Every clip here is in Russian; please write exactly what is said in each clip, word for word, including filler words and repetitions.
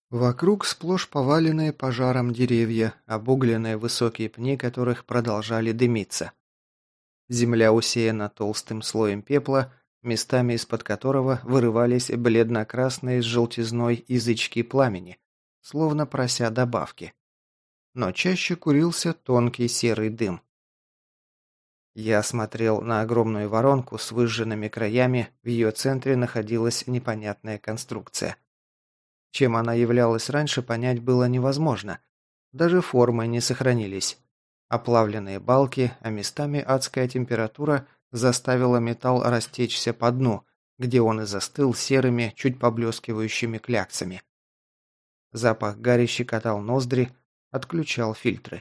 Вокруг сплошь поваленные пожаром деревья, обугленные высокие пни которых продолжали дымиться. Земля усеяна толстым слоем пепла, местами из-под которого вырывались бледно-красные с желтизной язычки пламени, словно прося добавки. Но чаще курился тонкий серый дым. Я смотрел на огромную воронку с выжженными краями, в ее центре находилась непонятная конструкция. Чем она являлась раньше, понять было невозможно. Даже формы не сохранились. Оплавленные балки, а местами адская температура заставила металл растечься по дну, где он и застыл серыми, чуть поблескивающими кляксами. Запах гари щекотал ноздри, отключал фильтры.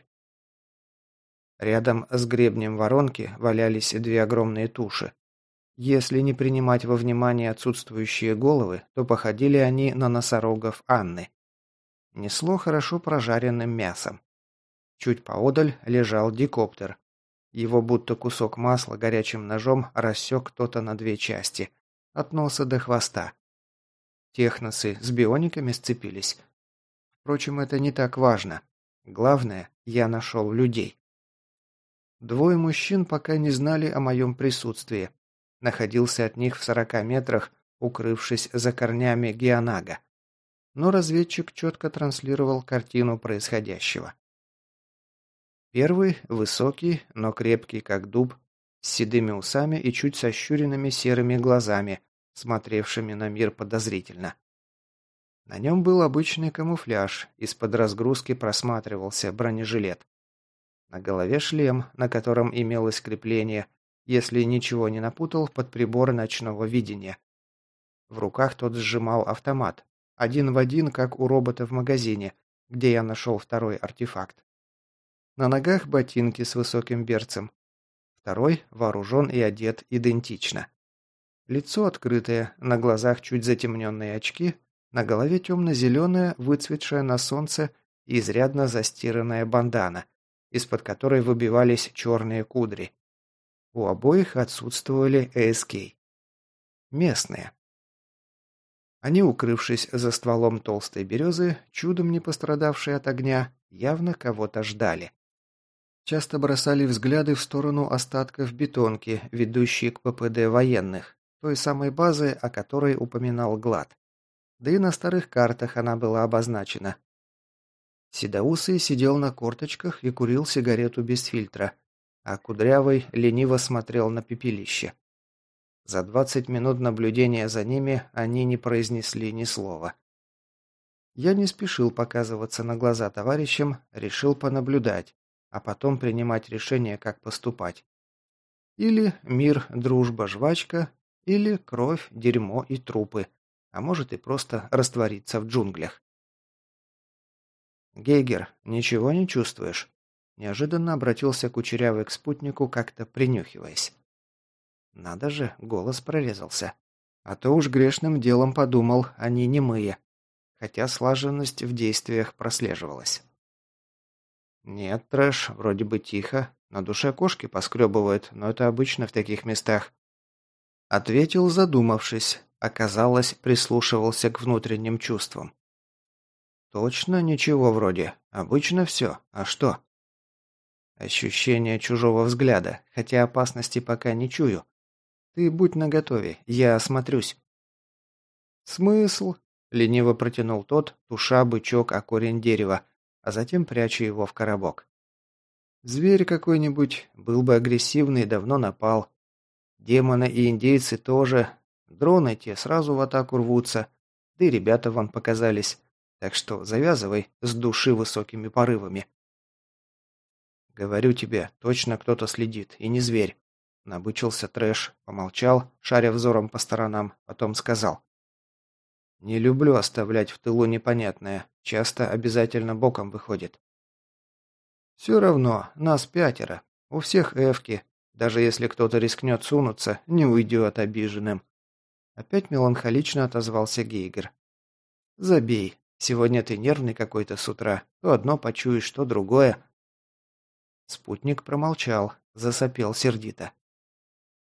Рядом с гребнем воронки валялись две огромные туши. Если не принимать во внимание отсутствующие головы, то походили они на носорогов Анны. Несло хорошо прожаренным мясом. Чуть поодаль лежал дикоптер. Его будто кусок масла горячим ножом рассек кто-то на две части, от носа до хвоста. Техносы с биониками сцепились. Впрочем, это не так важно. Главное, я нашел людей. Двое мужчин пока не знали о моем присутствии. Находился от них в сорока метрах, укрывшись за корнями геонага. Но разведчик четко транслировал картину происходящего. Первый – высокий, но крепкий как дуб, с седыми усами и чуть сощуренными серыми глазами, смотревшими на мир подозрительно. На нем был обычный камуфляж, из-под разгрузки просматривался бронежилет. На голове шлем, на котором имелось крепление, если ничего не напутал, под прибор ночного видения. В руках тот сжимал автомат, один в один, как у робота в магазине, где я нашел второй артефакт. На ногах ботинки с высоким берцем. Второй вооружен и одет идентично. Лицо открытое, на глазах чуть затемненные очки, на голове темно-зеленая, выцветшая на солнце и изрядно застиранная бандана, из-под которой выбивались черные кудри. У обоих отсутствовали эй эс кей. Местные. Они, укрывшись за стволом толстой березы, чудом не пострадавшие от огня, явно кого-то ждали. Часто бросали взгляды в сторону остатков бетонки, ведущей к пэ пэ дэ военных, той самой базы, о которой упоминал Глад. Да и на старых картах она была обозначена. Седоусый сидел на корточках и курил сигарету без фильтра, а Кудрявый лениво смотрел на пепелище. За двадцать минут наблюдения за ними они не произнесли ни слова. Я не спешил показываться на глаза товарищам, решил понаблюдать, а потом принимать решение, как поступать. Или мир, дружба, жвачка, или кровь, дерьмо и трупы, а может и просто раствориться в джунглях. «Гейгер, ничего не чувствуешь?» Неожиданно обратился Кучерявый к спутнику, как-то принюхиваясь. Надо же, голос прорезался. А то уж грешным делом подумал, они немые. Хотя слаженность в действиях прослеживалась. «Нет, трэш, вроде бы тихо. На душе кошки поскребывают, но это обычно в таких местах». Ответил, задумавшись. Оказалось, прислушивался к внутренним чувствам. «Точно ничего вроде. Обычно все. А что?» «Ощущение чужого взгляда, хотя опасности пока не чую. Ты будь наготове, я осмотрюсь». «Смысл?» — лениво протянул тот, туша бычок о корень дерева, а затем пряча его в коробок. «Зверь какой-нибудь, был бы агрессивный, давно напал. Демоны и индейцы тоже. Дроны те сразу в атаку рвутся. Да и ребята вон показались. Так что завязывай с души высокими порывами». «Говорю тебе, точно кто-то следит, и не зверь». Набычился трэш, помолчал, шаря взором по сторонам, потом сказал. «Не люблю оставлять в тылу непонятное, часто обязательно боком выходит». «Все равно, нас пятеро, у всех эвки, даже если кто-то рискнет сунуться, не уйдет обиженным». Опять меланхолично отозвался Гейгер. «Забей, сегодня ты нервный какой-то с утра, то одно почуешь, то другое». Спутник промолчал, засопел сердито.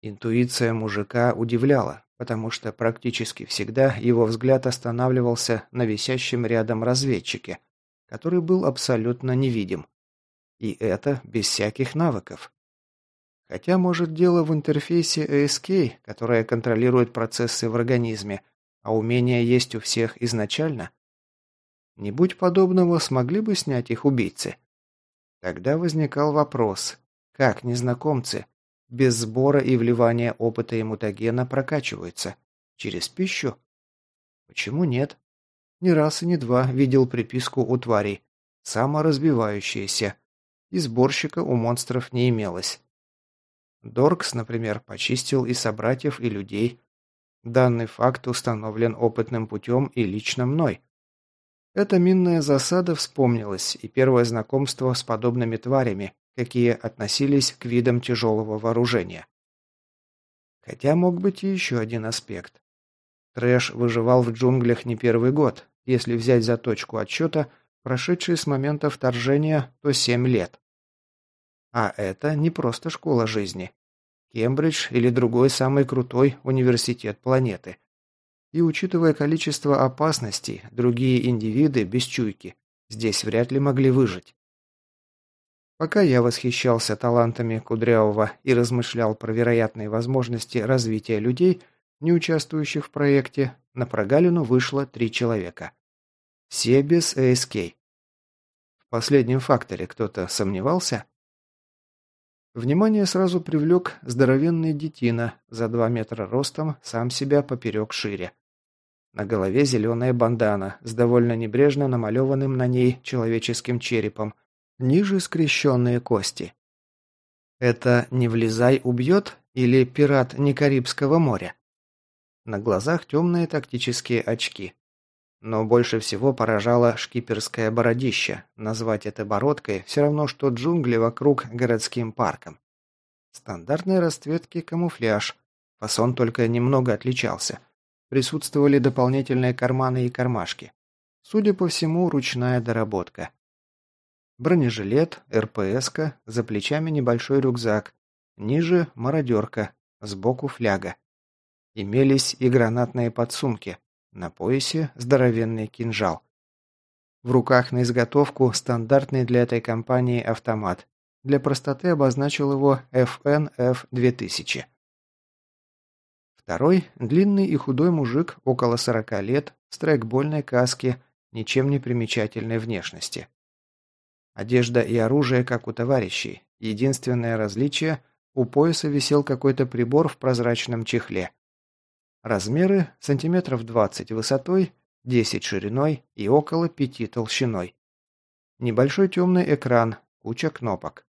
Интуиция мужика удивляла, потому что практически всегда его взгляд останавливался на висящем рядом разведчике, который был абсолютно невидим. И это без всяких навыков. Хотя, может, дело в интерфейсе эй эс кей, которая контролирует процессы в организме, а умения есть у всех изначально? Не будь подобного, смогли бы снять их убийцы? Тогда возникал вопрос, как незнакомцы без сбора и вливания опыта и мутагена прокачиваются? Через пищу? Почему нет? Ни раз и ни два видел приписку у тварей «саморазбивающиеся», и сборщика у монстров не имелось. Доркс, например, почистил и собратьев, и людей. Данный факт установлен опытным путем и лично мной. Эта минная засада вспомнилась, и первое знакомство с подобными тварями, какие относились к видам тяжелого вооружения. Хотя мог быть и еще один аспект. Трэш выживал в джунглях не первый год, если взять за точку отсчета, прошедшие с момента вторжения, то семь лет. А это не просто школа жизни. Кембридж или другой самый крутой университет планеты. И учитывая количество опасностей, другие индивиды без чуйки здесь вряд ли могли выжить. Пока я восхищался талантами Кудрявого и размышлял про вероятные возможности развития людей, не участвующих в проекте, на прогалину вышло три человека. Все без эй эс кей. В последнем факторе кто-то сомневался? Внимание сразу привлек здоровенный детина, за два метра ростом, сам себя поперек шире. На голове зеленая бандана с довольно небрежно намалеванным на ней человеческим черепом, ниже скрещенные кости. Это «не влезай, убьет» или «пират не Карибского моря»? На глазах темные тактические очки. Но больше всего поражало шкиперское бородище. Назвать это бородкой все равно, что джунгли вокруг городским парком. Стандартной расцветки камуфляж. Фасон только немного отличался. Присутствовали дополнительные карманы и кармашки. Судя по всему, ручная доработка. Бронежилет, эр пэ эска, за плечами небольшой рюкзак. Ниже мародерка, сбоку фляга. Имелись и гранатные подсумки. На поясе здоровенный кинжал. В руках на изготовку стандартный для этой компании автомат. Для простоты обозначил его эф эн эф две тысячи. Второй – длинный и худой мужик, около сорока лет, в страйкбольной каске, ничем не примечательной внешности. Одежда и оружие, как у товарищей. Единственное различие – у пояса висел какой-то прибор в прозрачном чехле. Размеры – сантиметров двадцать высотой, десять шириной и около пяти толщиной. Небольшой темный экран, куча кнопок.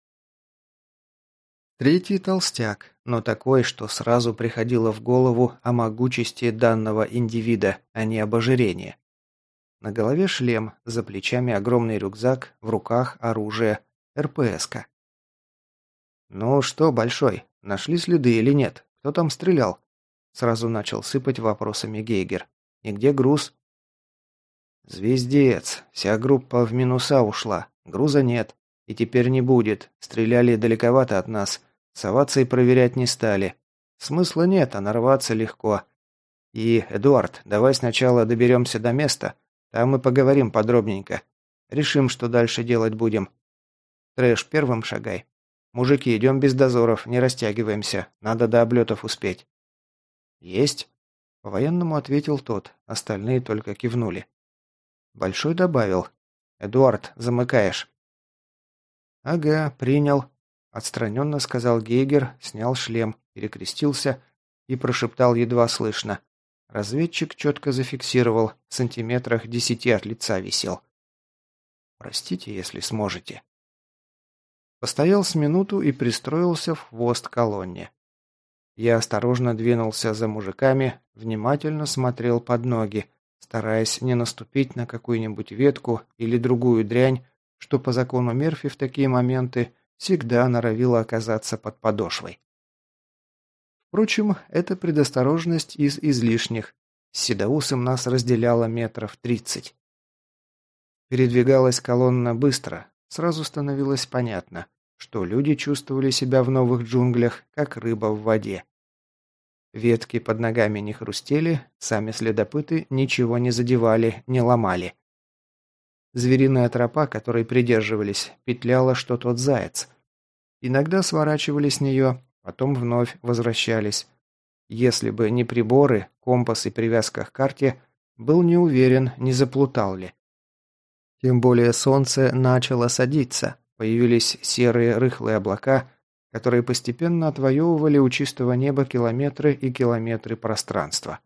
Третий толстяк, но такой, что сразу приходило в голову о могучести данного индивида, а не об ожирении. На голове шлем, за плечами огромный рюкзак, в руках оружие, эр пэ эска. «Ну что, Большой, нашли следы или нет? Кто там стрелял?» Сразу начал сыпать вопросами Гейгер. «И где груз?» «Звездец. Вся группа в минуса ушла. Груза нет. И теперь не будет. Стреляли далековато от нас. Соваться и проверять не стали. Смысла нет, а нарваться легко. И, Эдуард, давай сначала доберемся до места. Там мы поговорим подробненько. Решим, что дальше делать будем. Трэш, первым шагай. Мужики, идем без дозоров, не растягиваемся. Надо до облетов успеть». «Есть?» – по-военному ответил тот, остальные только кивнули. Большой добавил. «Эдуард, замыкаешь». «Ага, принял», – отстраненно сказал Гейгер, снял шлем, перекрестился и прошептал едва слышно. Разведчик четко зафиксировал, в сантиметрах десяти от лица висел. «Простите, если сможете». Постоял с минуту и пристроился в хвост колонне. Я осторожно двинулся за мужиками, внимательно смотрел под ноги, стараясь не наступить на какую-нибудь ветку или другую дрянь, что по закону Мерфи в такие моменты всегда норовило оказаться под подошвой. Впрочем, эта предосторожность из излишних. С Седоусом нас разделяло метров тридцать. Передвигалась колонна быстро, сразу становилось понятно. что люди чувствовали себя в новых джунглях, как рыба в воде. Ветки под ногами не хрустели, сами следопыты ничего не задевали, не ломали. Звериная тропа, которой придерживались, петляла, что тот заяц. Иногда сворачивали с нее, потом вновь возвращались. Если бы не приборы, компас и привязка к карте, был не уверен, не заплутал ли. Тем более солнце начало садиться, появились серые рыхлые облака, которые постепенно отвоевывали у чистого неба километры и километры пространства.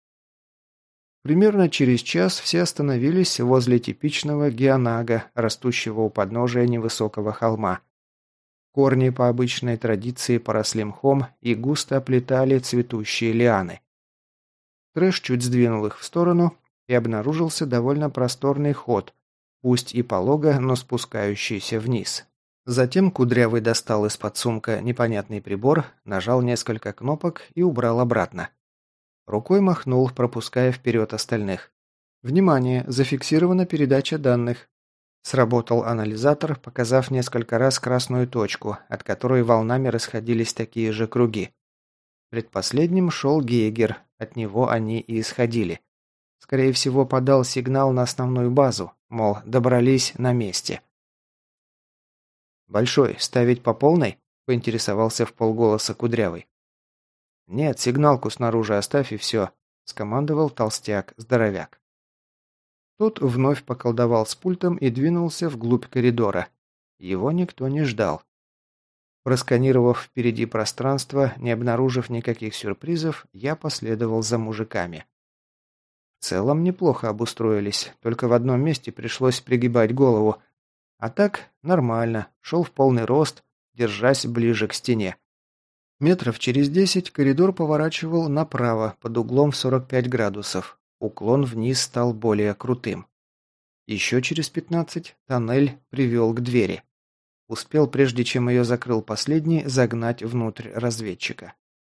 Примерно через час все остановились возле типичного геонага, растущего у подножия невысокого холма. Корни по обычной традиции поросли мхом и густо оплетали цветущие лианы. Трэш чуть сдвинул их в сторону, и обнаружился довольно просторный ход, пусть и полого, но спускающийся вниз. Затем Кудрявый достал из-под сумка непонятный прибор, нажал несколько кнопок и убрал обратно. Рукой махнул, пропуская вперед остальных. «Внимание! Зафиксирована передача данных». Сработал анализатор, показав несколько раз красную точку, от которой волнами расходились такие же круги. Предпоследним шел Гейгер, от него они и исходили. Скорее всего, подал сигнал на основную базу, мол, добрались на месте. «Большой, ставить по полной?» – поинтересовался вполголоса Кудрявый. «Нет, сигналку снаружи оставь и все», – скомандовал толстяк-здоровяк. Тот вновь поколдовал с пультом и двинулся вглубь коридора. Его никто не ждал. Просканировав впереди пространство, не обнаружив никаких сюрпризов, я последовал за мужиками. В целом неплохо обустроились, только в одном месте пришлось пригибать голову. А так, нормально, шел в полный рост, держась ближе к стене. Метров через десять коридор поворачивал направо, под углом в сорок пять градусов. Уклон вниз стал более крутым. Еще через пятнадцать тоннель привел к двери. Успел, прежде чем ее закрыл последний, загнать внутрь разведчика.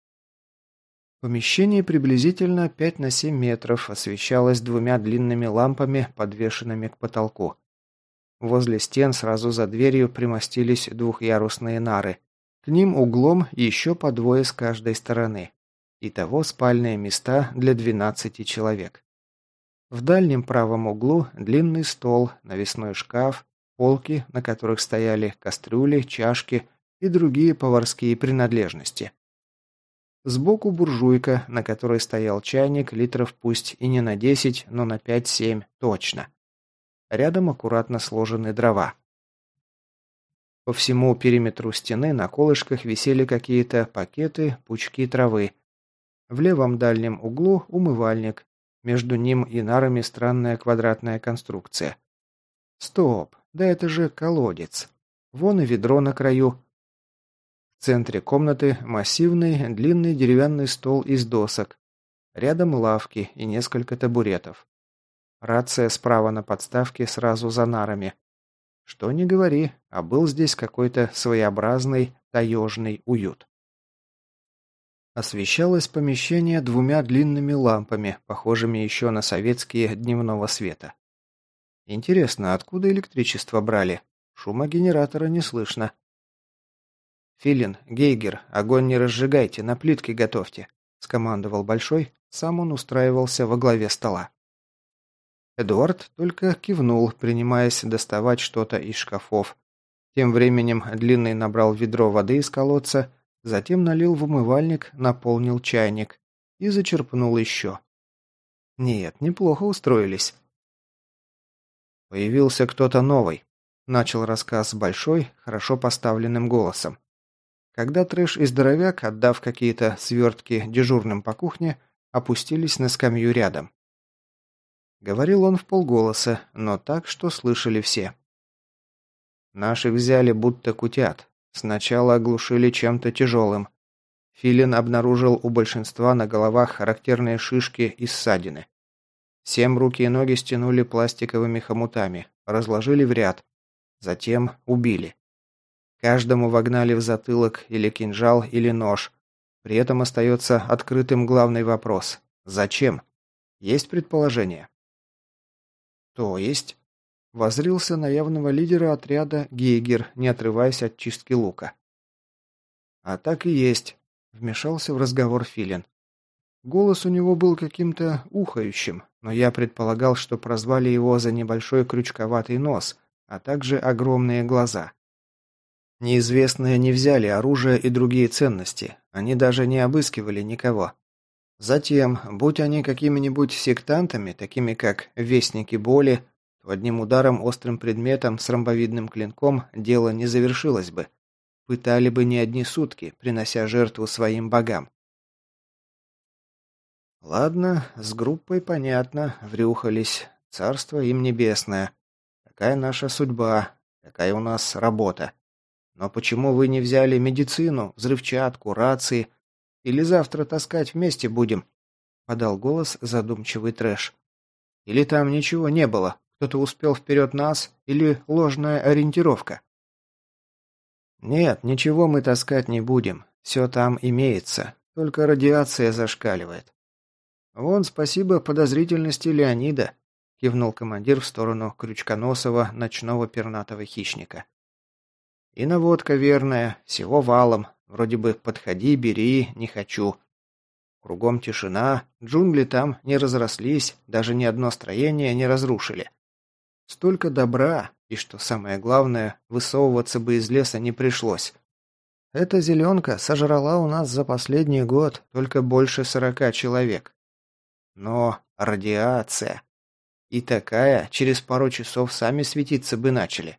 Помещение приблизительно пять на семь метров освещалось двумя длинными лампами, подвешенными к потолку. Возле стен сразу за дверью примостились двухъярусные нары. К ним углом еще по двое с каждой стороны. Итого спальные места для двенадцати человек. В дальнем правом углу длинный стол, навесной шкаф, полки, на которых стояли кастрюли, чашки и другие поварские принадлежности. Сбоку буржуйка, на которой стоял чайник, литров пусть и не на десять, но на пять-семь точно. Рядом аккуратно сложены дрова. По всему периметру стены на колышках висели какие-то пакеты, пучки травы. В левом дальнем углу умывальник. Между ним и нарами странная квадратная конструкция. Стоп, да это же колодец. Вон и ведро на краю. В центре комнаты массивный длинный деревянный стол из досок. Рядом лавки и несколько табуретов. Рация справа на подставке сразу за нарами. Что ни говори, а был здесь какой-то своеобразный таежный уют. Освещалось помещение двумя длинными лампами, похожими еще на советские дневного света. Интересно, откуда электричество брали? Шума генератора не слышно. «Филин, Гейгер, огонь не разжигайте, на плитке готовьте», – скомандовал Большой, сам он устраивался во главе стола. Эдуард только кивнул, принимаясь доставать что-то из шкафов. Тем временем Длинный набрал ведро воды из колодца, затем налил в умывальник, наполнил чайник и зачерпнул еще. Нет, неплохо устроились. «Появился кто-то новый», – начал рассказ Большой, хорошо поставленным голосом. Когда Трэш и Здоровяк, отдав какие-то свертки дежурным по кухне, опустились на скамью рядом. Говорил он вполголоса, но так, что слышали все. «Наших взяли будто кутят. Сначала оглушили чем-то тяжелым. Филин обнаружил у большинства на головах характерные шишки и ссадины. Всем руки и ноги стянули пластиковыми хомутами, разложили в ряд. Затем убили. Каждому вогнали в затылок или кинжал, или нож. При этом остается открытым главный вопрос. Зачем? Есть предположение?» «То есть?» воззрился на явного лидера отряда Гейгер, не отрываясь от чистки лука. «А так и есть», — вмешался в разговор Филин. Голос у него был каким-то ухающим, но я предполагал, что прозвали его за небольшой крючковатый нос, а также огромные глаза. Неизвестные не взяли оружие и другие ценности, они даже не обыскивали никого. Затем, будь они какими-нибудь сектантами, такими как Вестники Боли, то одним ударом острым предметом с ромбовидным клинком дело не завершилось бы. Пытали бы не одни сутки, принося жертву своим богам. Ладно, с группой понятно, врюхались. Царство им небесное. Такая наша судьба, такая у нас работа. Но почему вы не взяли медицину, взрывчатку, рации? Или завтра таскать вместе будем?» — подал голос задумчивый Трэш. «Или там ничего не было? Кто-то успел вперед нас? Или ложная ориентировка?» «Нет, ничего мы таскать не будем. Все там имеется. Только радиация зашкаливает. «Вон, спасибо подозрительности Леонида», — кивнул командир в сторону крючконосого ночного пернатого хищника. «И наводка верная, всего валом. Вроде бы подходи, бери, не хочу. Кругом тишина, джунгли там не разрослись, даже ни одно строение не разрушили. Столько добра, и, что самое главное, высовываться бы из леса не пришлось. Эта зеленка сожрала у нас за последний год только больше сорока человек. Но радиация. И такая, через пару часов сами светиться бы начали».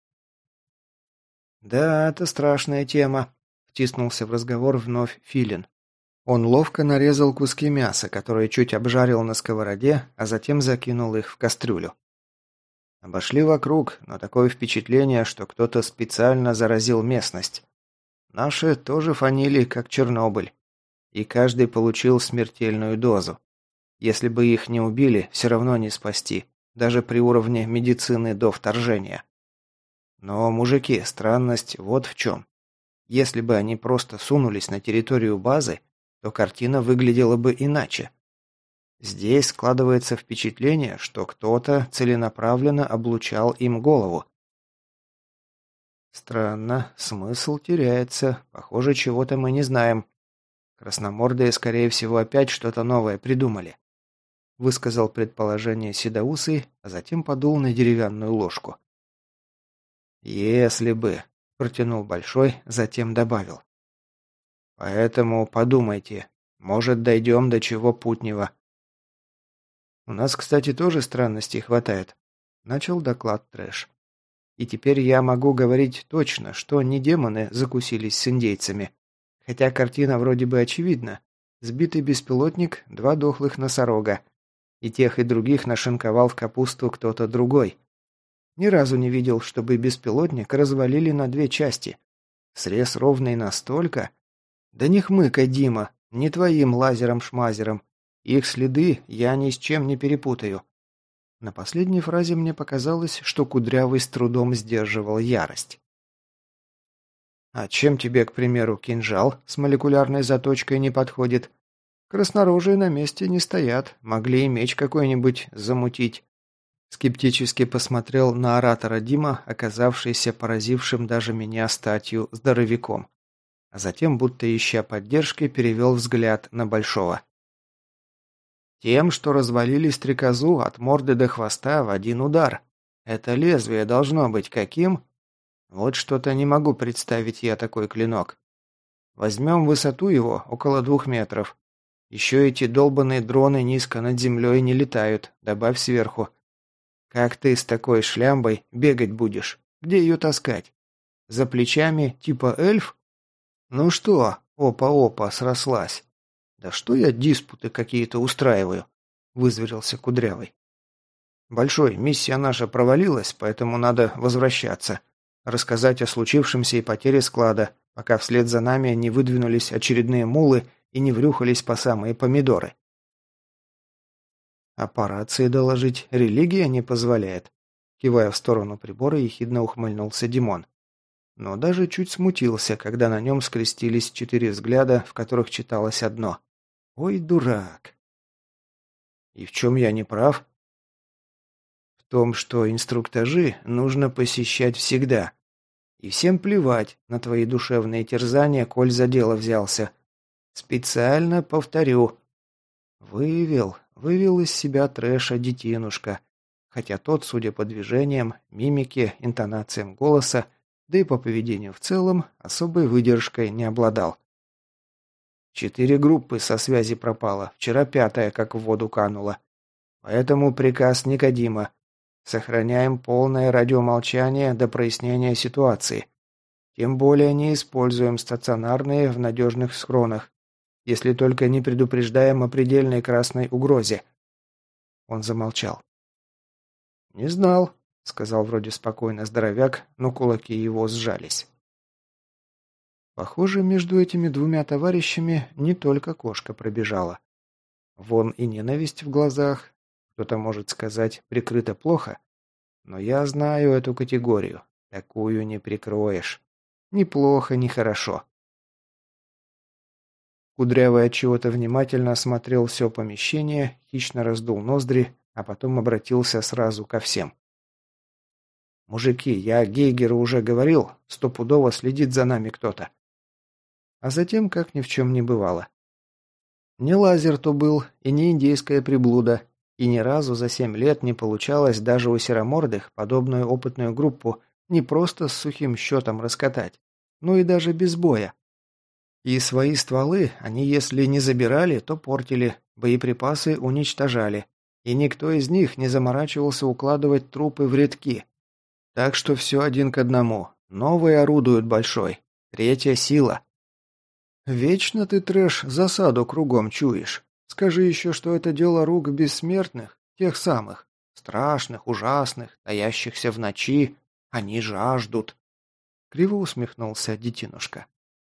«Да, это страшная тема», — втиснулся в разговор вновь Филин. Он ловко нарезал куски мяса, которые чуть обжарил на сковороде, а затем закинул их в кастрюлю. Обошли вокруг, но такое впечатление, что кто-то специально заразил местность. Наши тоже фанили, как Чернобыль. И каждый получил смертельную дозу. Если бы их не убили, все равно не спасти, даже при уровне медицины до вторжения. Но, мужики, странность вот в чем. Если бы они просто сунулись на территорию базы, то картина выглядела бы иначе. Здесь складывается впечатление, что кто-то целенаправленно облучал им голову. Странно, смысл теряется. Похоже, чего-то мы не знаем. Красномордые, скорее всего, опять что-то новое придумали. Высказал предположение Седоусый, а затем подул на деревянную ложку. «Если бы», — протянул Большой, затем добавил. «Поэтому подумайте, может, дойдем до чего путнего». «У нас, кстати, тоже странностей хватает», — начал доклад Трэш. «И теперь я могу говорить точно, что не демоны закусились с индейцами. Хотя картина вроде бы очевидна. Сбитый беспилотник, два дохлых носорога. И тех, и других нашинковал в капусту кто-то другой. Ни разу не видел, чтобы беспилотник развалили на две части. Срез ровный настолько. Да не хмыкай, Дима, не твоим лазером-шмазером. Их следы я ни с чем не перепутаю». На последней фразе мне показалось, что Кудрявый с трудом сдерживал ярость. «А чем тебе, к примеру, кинжал с молекулярной заточкой не подходит? Краснорожие на месте не стоят, могли и меч какой-нибудь замутить». Скептически посмотрел на оратора Дима, оказавшийся поразившим даже меня статью здоровяком. А затем, будто ища поддержки, перевел взгляд на Большого. «Тем, что развалили стрекозу от морды до хвоста в один удар. Это лезвие должно быть каким? Вот что-то не могу представить я такой клинок. Возьмем высоту его около двух метров. Еще эти долбаные дроны низко над землей не летают, добавь сверху. Как ты с такой шлямбой бегать будешь? Где ее таскать? За плечами типа эльф? Ну что, опа-опа, срослась. Да что я диспуты какие-то устраиваю?» — вызверился Кудрявый. «Большой, миссия наша провалилась, поэтому надо возвращаться. Рассказать о случившемся и потере склада, пока вслед за нами не выдвинулись очередные мулы и не врюхались по самые помидоры». «А по рации доложить религия не позволяет», — кивая в сторону прибора, ехидно ухмыльнулся Димон. Но даже чуть смутился, когда на нем скрестились четыре взгляда, в которых читалось одно. «Ой, дурак!» «И в чем я не прав?» «В том, что инструктажи нужно посещать всегда. И всем плевать на твои душевные терзания, коль за дело взялся. Специально повторю. Вывел, вывел из себя трэша детинушка. Хотя тот, судя по движениям, мимике, интонациям голоса, да и по поведению в целом, особой выдержкой не обладал. Четыре группы со связи пропало, вчера пятая как в воду канула. Поэтому приказ Никодима. Сохраняем полное радиомолчание до прояснения ситуации. Тем более не используем стационарные в надежных схронах, если только не предупреждаем о предельной красной угрозе. Он замолчал. «Не знал», — сказал вроде спокойно здоровяк, но кулаки его сжались. Похоже, между этими двумя товарищами не только кошка пробежала. Вон и ненависть в глазах, кто-то может сказать, прикрыто плохо, но я знаю эту категорию, такую не прикроешь. Ни плохо, ни хорошо. Кудрявый отчего-то внимательно осмотрел все помещение, хищно раздул ноздри, а потом обратился сразу ко всем. «Мужики, я Гейгеру уже говорил, стопудово следит за нами кто-то». А затем, как ни в чем не бывало. Не лазер то был, и не индейская приблуда, и ни разу за семь лет не получалось даже у серомордых подобную опытную группу не просто с сухим счетом раскатать, но и даже без боя. И свои стволы они, если не забирали, то портили, боеприпасы уничтожали, и никто из них не заморачивался укладывать трупы в рядки. Так что все один к одному. Новые орудуют большой. Третья сила. Вечно ты, трэш, засаду кругом чуешь. Скажи еще, что это дело рук бессмертных, тех самых, страшных, ужасных, таящихся в ночи. Они жаждут. Криво усмехнулся детинушка.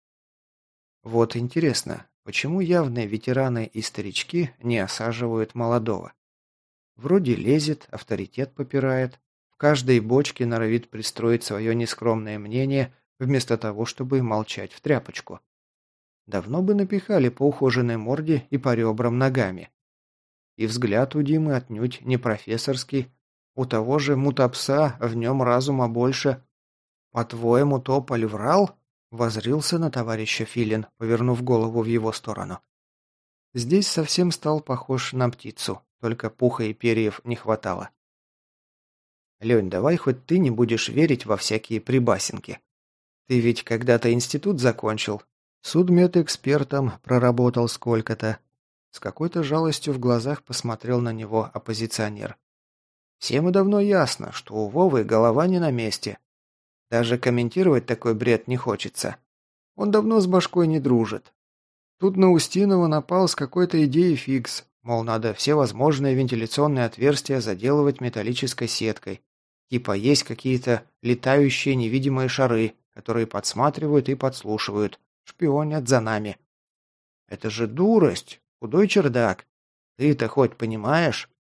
Вот интересно, почему явные ветераны и старички не осаживают молодого? Вроде лезет, авторитет попирает, в каждой бочке норовит пристроить свое нескромное мнение, вместо того, чтобы молчать в тряпочку. Давно бы напихали по ухоженной морде и по ребрам ногами. И взгляд у Димы отнюдь не профессорский, у того же мутапса в нем разума больше. «По-твоему, Тополь врал?» — воззрился на товарища Филин, повернув голову в его сторону. Здесь совсем стал похож на птицу, только пуха и перьев не хватало. «Лень, давай хоть ты не будешь верить во всякие прибасенки. Ты ведь когда-то институт закончил, судмедэкспертом проработал сколько-то». С какой-то жалостью в глазах посмотрел на него оппозиционер. «Всем и давно ясно, что у Вовы голова не на месте. Даже комментировать такой бред не хочется. Он давно с башкой не дружит. Тут на Устинова напал с какой-то идеей фикс, мол, надо все возможные вентиляционные отверстия заделывать металлической сеткой. Типа есть какие-то летающие невидимые шары, которые подсматривают и подслушивают, шпионят за нами. Это же дурость, худой чердак. Ты-то хоть понимаешь?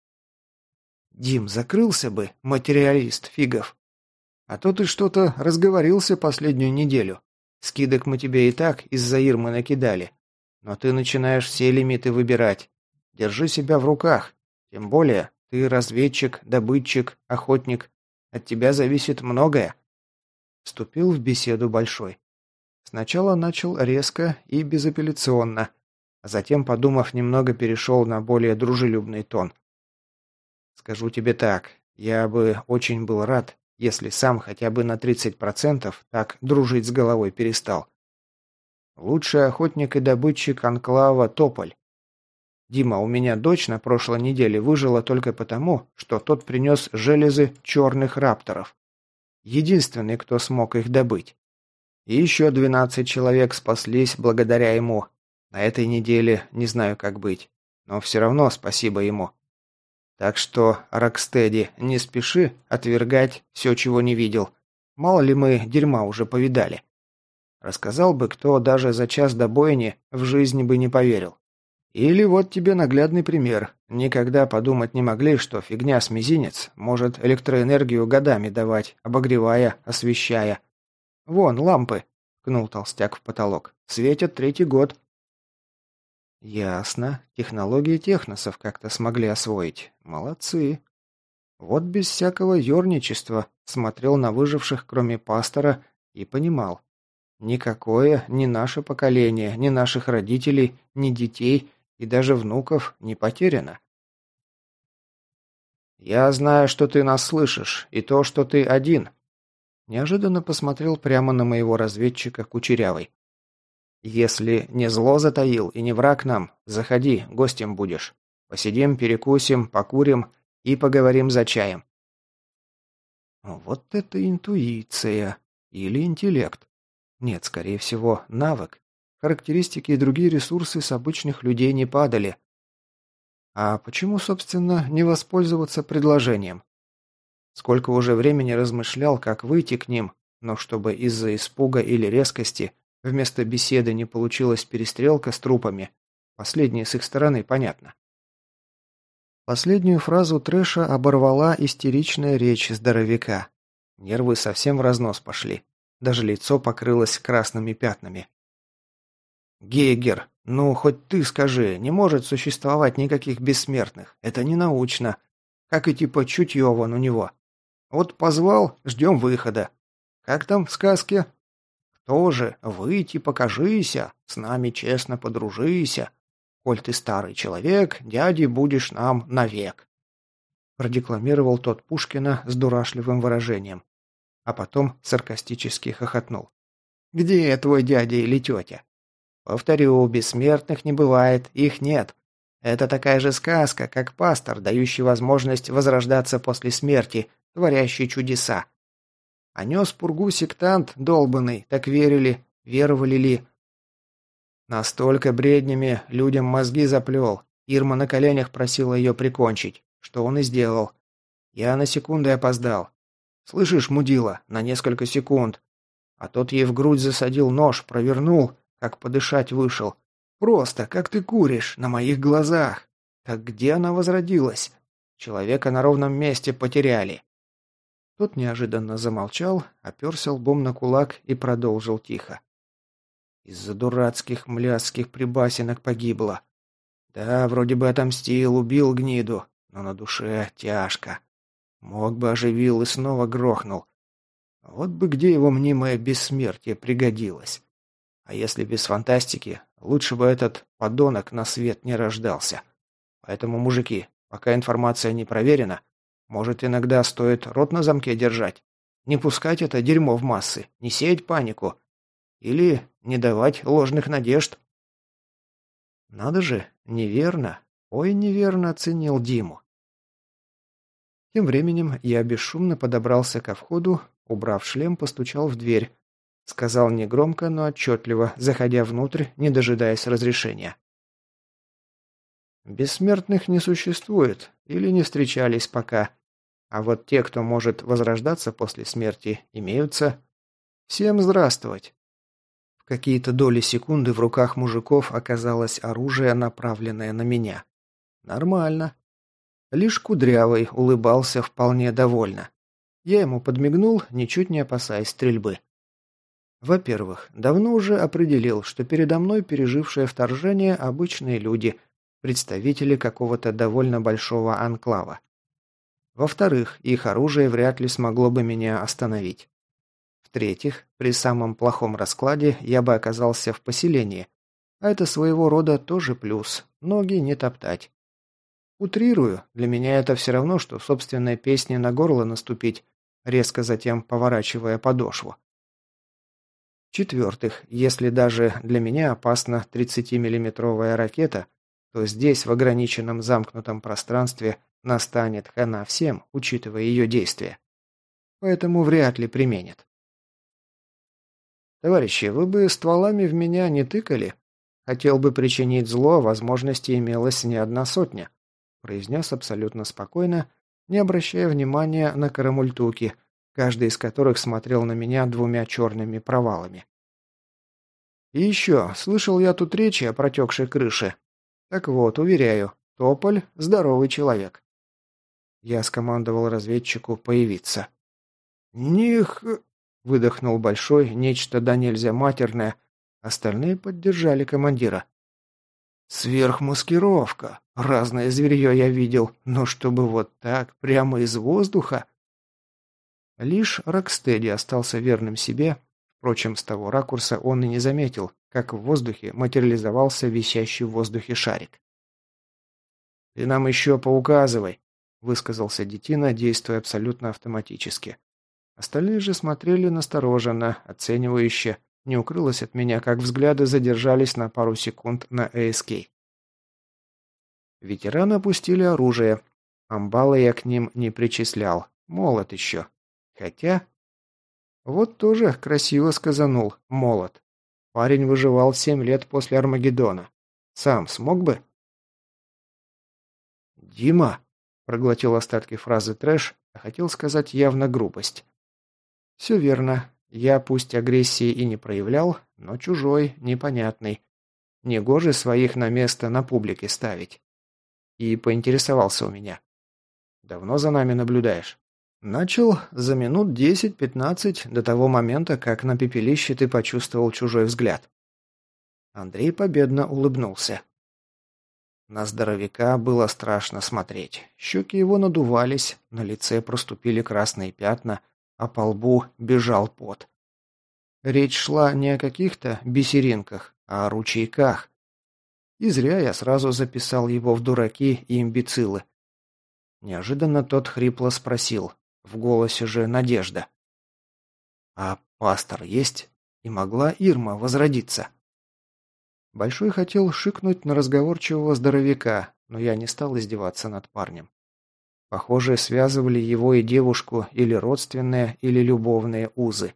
Дим, закрылся бы, материалист фигов. А то ты что-то разговорился последнюю неделю. Скидок мы тебе и так из-за Ирмы накидали. Но ты начинаешь все лимиты выбирать. Держи себя в руках. Тем более, ты разведчик, добытчик, охотник. От тебя зависит многое. Вступил в беседу Большой. Сначала начал резко и безапелляционно, а затем, подумав, немного перешел на более дружелюбный тон. Скажу тебе так, я бы очень был рад, если сам хотя бы на тридцать процентов так дружить с головой перестал. Лучший охотник и добытчик анклава Тополь. Дима, у меня дочь на прошлой неделе выжила только потому, что тот принес железы черных рапторов. Единственный, кто смог их добыть. И еще двенадцать человек спаслись благодаря ему. На этой неделе не знаю, как быть. Но все равно спасибо ему. Так что, Рокстеди, не спеши отвергать все, чего не видел. Мало ли мы дерьма уже повидали. Рассказал бы, кто даже за час до бойни в жизни бы не поверил. Или вот тебе наглядный пример. Никогда подумать не могли, что фигня с мизинец может электроэнергию годами давать, обогревая, освещая. Вон, лампы, ткнул толстяк в потолок. Светят третий год. Ясно. Технологии техносов как-то смогли освоить. Молодцы. Вот без всякого ерничества смотрел на выживших, кроме пастора, и понимал. Никакое ни наше поколение, ни наших родителей, ни детей и даже внуков не потеряно. «Я знаю, что ты нас слышишь, и то, что ты один», неожиданно посмотрел прямо на моего разведчика Кучерявый. «Если не зло затаил и не враг нам, заходи, гостем будешь. Посидим, перекусим, покурим и поговорим за чаем». Вот это интуиция. Или интеллект. Нет, скорее всего, навык. Характеристики и другие ресурсы с обычных людей не падали. А почему, собственно, не воспользоваться предложением? Сколько уже времени размышлял, как выйти к ним, но чтобы из-за испуга или резкости вместо беседы не получилась перестрелка с трупами. Последнее с их стороны понятно. Последнюю фразу трэша оборвала истеричная речь здоровяка. Нервы совсем в разнос пошли. Даже лицо покрылось красными пятнами. «Гейгер, ну хоть ты скажи, не может существовать никаких бессмертных. Это не научно. Как и типа чутье вон у него. Вот позвал, ждем выхода. Как там в сказке? Кто же? Выйти, покажися, с нами честно подружися. Коль ты старый человек, дядей будешь нам навек», продекламировал тот Пушкина с дурашливым выражением, а потом саркастически хохотнул. «Где твой дядя или тетя? Повторю, бессмертных не бывает, их нет. Это такая же сказка, как пастор, дающий возможность возрождаться после смерти, творящий чудеса. А нес пургу сектант долбанный, так верили, веровали ли. Настолько бреднями людям мозги заплел. Ирма на коленях просила ее прикончить, что он и сделал. Я на секунду опоздал. Слышишь, мудила, на несколько секунд. А тот ей в грудь засадил нож, провернул, как подышать вышел. Просто, как ты куришь, на моих глазах. Так где она возродилась? Человека на ровном месте потеряли. Тот неожиданно замолчал, оперся лбом на кулак и продолжил тихо. Из-за дурацких мляцких прибасенок погибла. Да, вроде бы отомстил, убил гниду, но на душе тяжко. Мог бы оживил и снова грохнул. Вот бы где его мнимое бессмертие пригодилось. А если без фантастики, лучше бы этот подонок на свет не рождался. Поэтому, мужики, пока информация не проверена, может, иногда стоит рот на замке держать. Не пускать это дерьмо в массы, не сеять панику. Или не давать ложных надежд. Надо же, неверно, ой, неверно оценил Диму. Тем временем я бесшумно подобрался ко входу, убрав шлем, постучал в дверь. Сказал негромко, но отчетливо, заходя внутрь, не дожидаясь разрешения. Бессмертных не существует или не встречались пока. А вот те, кто может возрождаться после смерти, имеются. Всем здравствовать. В какие-то доли секунды в руках мужиков оказалось оружие, направленное на меня. Нормально. Лишь Кудрявый улыбался вполне довольно. Я ему подмигнул, ничуть не опасаясь стрельбы. Во-первых, давно уже определил, что передо мной пережившие вторжение обычные люди, представители какого-то довольно большого анклава. Во-вторых, их оружие вряд ли смогло бы меня остановить. В-третьих, при самом плохом раскладе я бы оказался в поселении, а это своего рода тоже плюс, ноги не топтать. Утрирую, для меня это все равно, что собственной песне на горло наступить, резко затем поворачивая подошву. В-четвертых, если даже для меня опасна тридцатимиллиметровая ракета, то здесь, в ограниченном замкнутом пространстве, настанет хана всем, учитывая ее действия. Поэтому вряд ли применит. «Товарищи, вы бы стволами в меня не тыкали? Хотел бы причинить зло, возможности имелось не одна сотня», произнес абсолютно спокойно, не обращая внимания на карамультуки, каждый из которых смотрел на меня двумя черными провалами. «И еще, слышал я тут речи о протекшей крыше. Так вот, уверяю, Тополь – здоровый человек». Я скомандовал разведчику появиться. «Них...» – выдохнул Большой, нечто да нельзя матерное. Остальные поддержали командира. Сверхмаскировка. Разное зверье я видел, но чтобы вот так, прямо из воздуха? Лишь Рокстеди остался верным себе. Впрочем, с того ракурса он и не заметил, как в воздухе материализовался висящий в воздухе шарик. «Ты нам еще поуказывай», — высказался Детина, действуя абсолютно автоматически. Остальные же смотрели настороженно, оценивающе. Не укрылось от меня, как взгляды задержались на пару секунд на эй эс кей. Ветераны опустили оружие. Амбала я к ним не причислял. Молод еще. Хотя... Вот тоже красиво сказанул «молод». Парень выживал семь лет после Армагеддона. Сам смог бы? «Дима!» – проглотил остатки фразы трэш, а хотел сказать явно грубость. «Все верно. Я пусть агрессии и не проявлял, но чужой, непонятный. Негоже своих на место на публике ставить». И поинтересовался у меня. «Давно за нами наблюдаешь?» Начал за минут десять-пятнадцать до того момента, как на пепелище ты почувствовал чужой взгляд. Андрей победно улыбнулся. На здоровяка было страшно смотреть. Щеки его надувались, на лице проступили красные пятна, а по лбу бежал пот. Речь шла не о каких-то бисеринках, а о ручейках. И зря я сразу записал его в дураки и имбецилы. Неожиданно тот хрипло спросил. В голосе же надежда. «А пастор есть? И могла Ирма возродиться?» Большой хотел шикнуть на разговорчивого здоровяка, но я не стал издеваться над парнем. Похоже, связывали его и девушку или родственные, или любовные узы.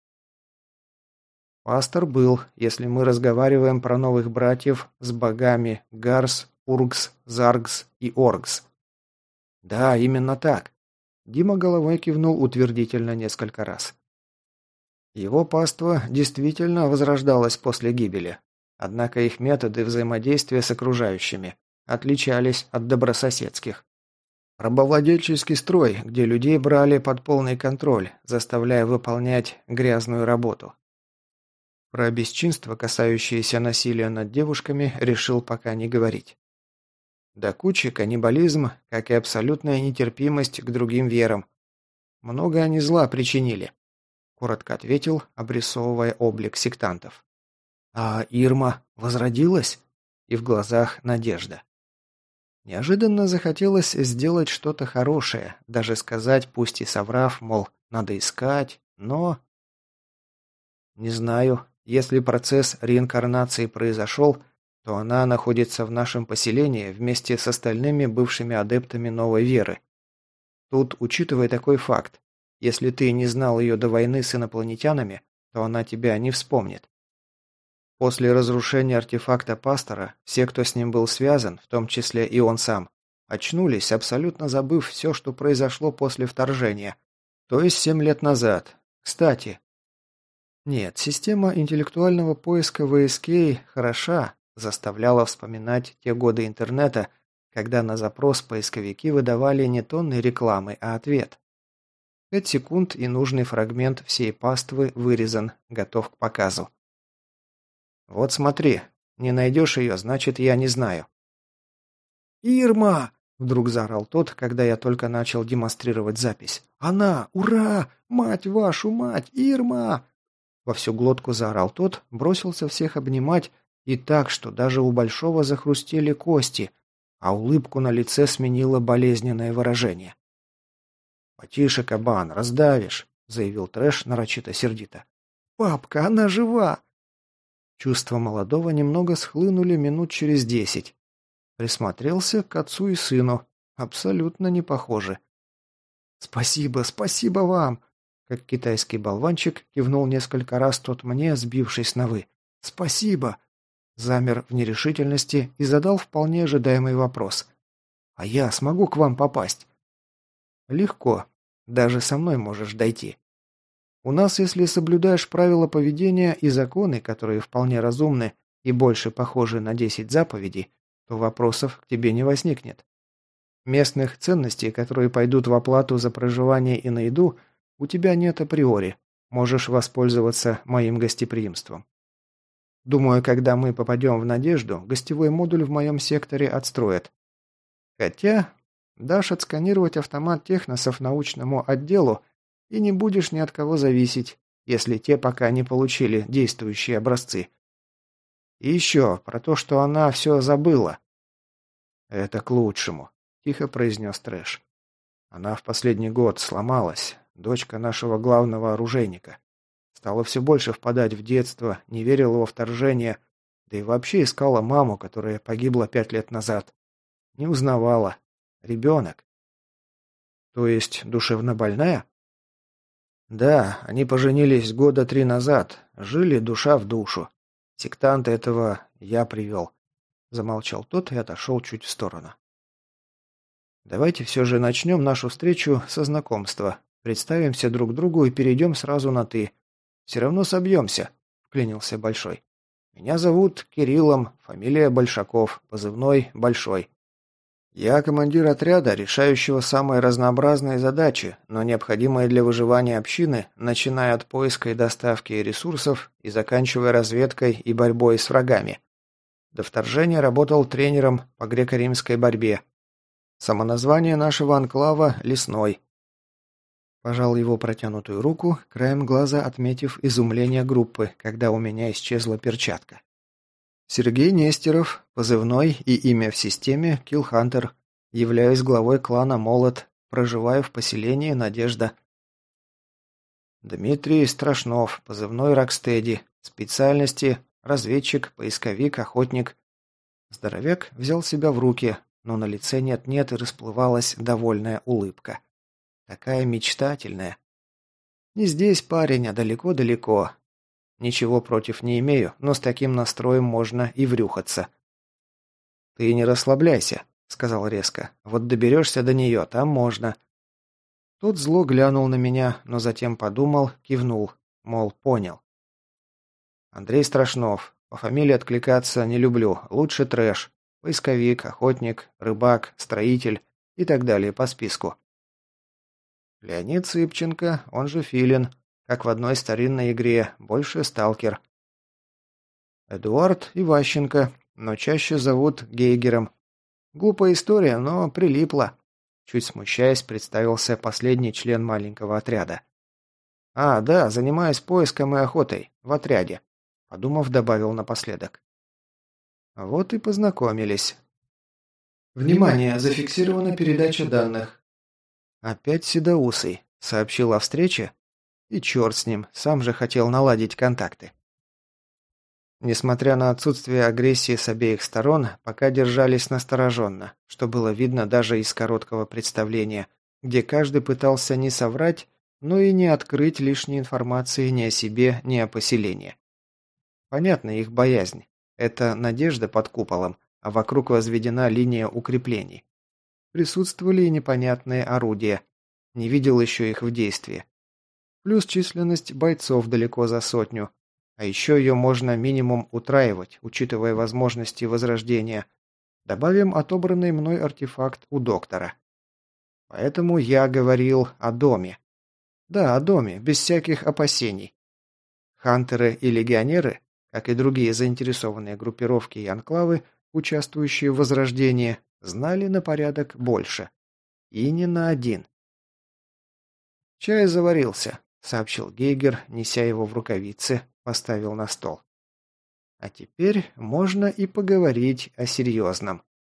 Пастор был, если мы разговариваем про новых братьев с богами Гарс, Ургс, Заргс и Оргс. Да, именно так. Дима головой кивнул утвердительно несколько раз. Его паства действительно возрождалась после гибели. Однако их методы взаимодействия с окружающими отличались от добрососедских. Рабовладельческий строй, где людей брали под полный контроль, заставляя выполнять грязную работу. Про бесчинства, касающиеся насилия над девушками, решил пока не говорить. До кучи каннибализм, как и абсолютная нетерпимость к другим верам. Много они зла причинили, коротко ответил, обрисовывая облик сектантов. А Ирма возродилась? И в глазах надежда. Неожиданно захотелось сделать что-то хорошее, даже сказать, пусть и соврав, мол, надо искать, но... Не знаю, если процесс реинкарнации произошел, то она находится в нашем поселении вместе с остальными бывшими адептами новой веры. Тут, учитывая такой факт, если ты не знал ее до войны с инопланетянами, то она тебя не вспомнит. После разрушения артефакта пастора, все, кто с ним был связан, в том числе и он сам, очнулись, абсолютно забыв все, что произошло после вторжения, то есть семь лет назад. Кстати, нет, система интеллектуального поиска ви эс кей хороша, заставляла вспоминать те годы интернета, когда на запрос поисковики выдавали не тонны рекламы, а ответ. Пять секунд и нужный фрагмент всей паствы вырезан, готов к показу. Вот смотри, не найдешь ее, значит, я не знаю. «Ирма!» – вдруг заорал тот, когда я только начал демонстрировать запись. «Она! Ура! Мать вашу мать! Ирма!» Во всю глотку заорал тот, бросился всех обнимать, и так, что даже у Большого захрустели кости, а улыбку на лице сменило болезненное выражение. «Потише, кабан, раздавишь», — заявил Трэш нарочито сердито. «Папка, она жива!» Чувства молодого немного схлынули минут через десять. Присмотрелся к отцу и сыну. Абсолютно не похожи. «Спасибо, спасибо вам!» Как китайский болванчик кивнул несколько раз тот мне, сбившись на «вы». «Спасибо!» Замер в нерешительности и задал вполне ожидаемый вопрос. «А я смогу к вам попасть?» «Легко. Даже со мной можешь дойти. У нас, если соблюдаешь правила поведения и законы, которые вполне разумны и больше похожи на десять заповедей, то вопросов к тебе не возникнет. Местных ценностей, которые пойдут в оплату за проживание и на еду, у тебя нет априори. Можешь воспользоваться моим гостеприимством». Думаю, когда мы попадем в Надежду, гостевой модуль в моем секторе отстроят. Хотя, дашь отсканировать автомат техносов научному отделу, и не будешь ни от кого зависеть, если те пока не получили действующие образцы. И еще про то, что она все забыла. «Это к лучшему», – тихо произнес Трэш. «Она в последний год сломалась, дочка нашего главного оружейника. Стала все больше впадать в детство, не верила во вторжение, да и вообще искала маму, которая погибла пять лет назад. Не узнавала. Ребенок». «То есть душевно больная?» «Да, они поженились года три назад, жили душа в душу. Сектанта этого я привел». Замолчал тот и отошел чуть в сторону. «Давайте все же начнем нашу встречу со знакомства. Представимся друг другу и перейдем сразу на «ты». Все равно собьемся», — вклинился Большой. «Меня зовут Кириллом, фамилия Большаков, позывной Большой. Я командир отряда, решающего самые разнообразные задачи, но необходимые для выживания общины, начиная от поиска и доставки ресурсов и заканчивая разведкой и борьбой с врагами. До вторжения работал тренером по греко-римской борьбе. Самоназвание нашего анклава – Лесной». Пожал его протянутую руку, краем глаза отметив изумление группы, когда у меня исчезла перчатка. «Сергей Нестеров, позывной и имя в системе Киллхантер. Являюсь главой клана Молот, проживаю в поселении Надежда». «Дмитрий Страшнов, позывной Рокстеди, специальности разведчик, поисковик, охотник». Здоровяк взял себя в руки, но на лице нет-нет и расплывалась довольная улыбка. Такая мечтательная. Не здесь, парень, а далеко-далеко. Ничего против не имею, но с таким настроем можно и врюхаться. «Ты не расслабляйся», — сказал резко. «Вот доберешься до нее, там можно». Тот зло глянул на меня, но затем подумал, кивнул, мол, понял. «Андрей Страшнов. По фамилии откликаться не люблю, лучше Трэш. Поисковик, охотник, рыбак, строитель и так далее по списку». Леонид Цыпченко, он же Филин, как в одной старинной игре, больше сталкер. Эдуард Иващенко, но чаще зовут Гейгером. Глупая история, но прилипла. Чуть смущаясь, представился последний член маленького отряда. «А, да, занимаюсь поиском и охотой. В отряде», — подумав, добавил напоследок. Вот и познакомились. «Внимание! Зафиксирована передача данных». «Опять седоусый», — сообщил о встрече. И черт с ним, сам же хотел наладить контакты. Несмотря на отсутствие агрессии с обеих сторон, пока держались настороженно, что было видно даже из короткого представления, где каждый пытался не соврать, но и не открыть лишней информации ни о себе, ни о поселении. Понятна их боязнь. Это надежда под куполом, а вокруг возведена линия укреплений. Присутствовали и непонятные орудия. Не видел еще их в действии. Плюс численность бойцов далеко за сотню. А еще ее можно минимум утраивать, учитывая возможности возрождения. Добавим отобранный мной артефакт у доктора. Поэтому я говорил о доме. Да, о доме, без всяких опасений. Хантеры и легионеры, как и другие заинтересованные группировки и анклавы, участвующие в возрождении, знали на порядок больше. И не на один. «Чай заварился», — сообщил Гейгер, неся его в рукавице, поставил на стол. «А теперь можно и поговорить о серьезном».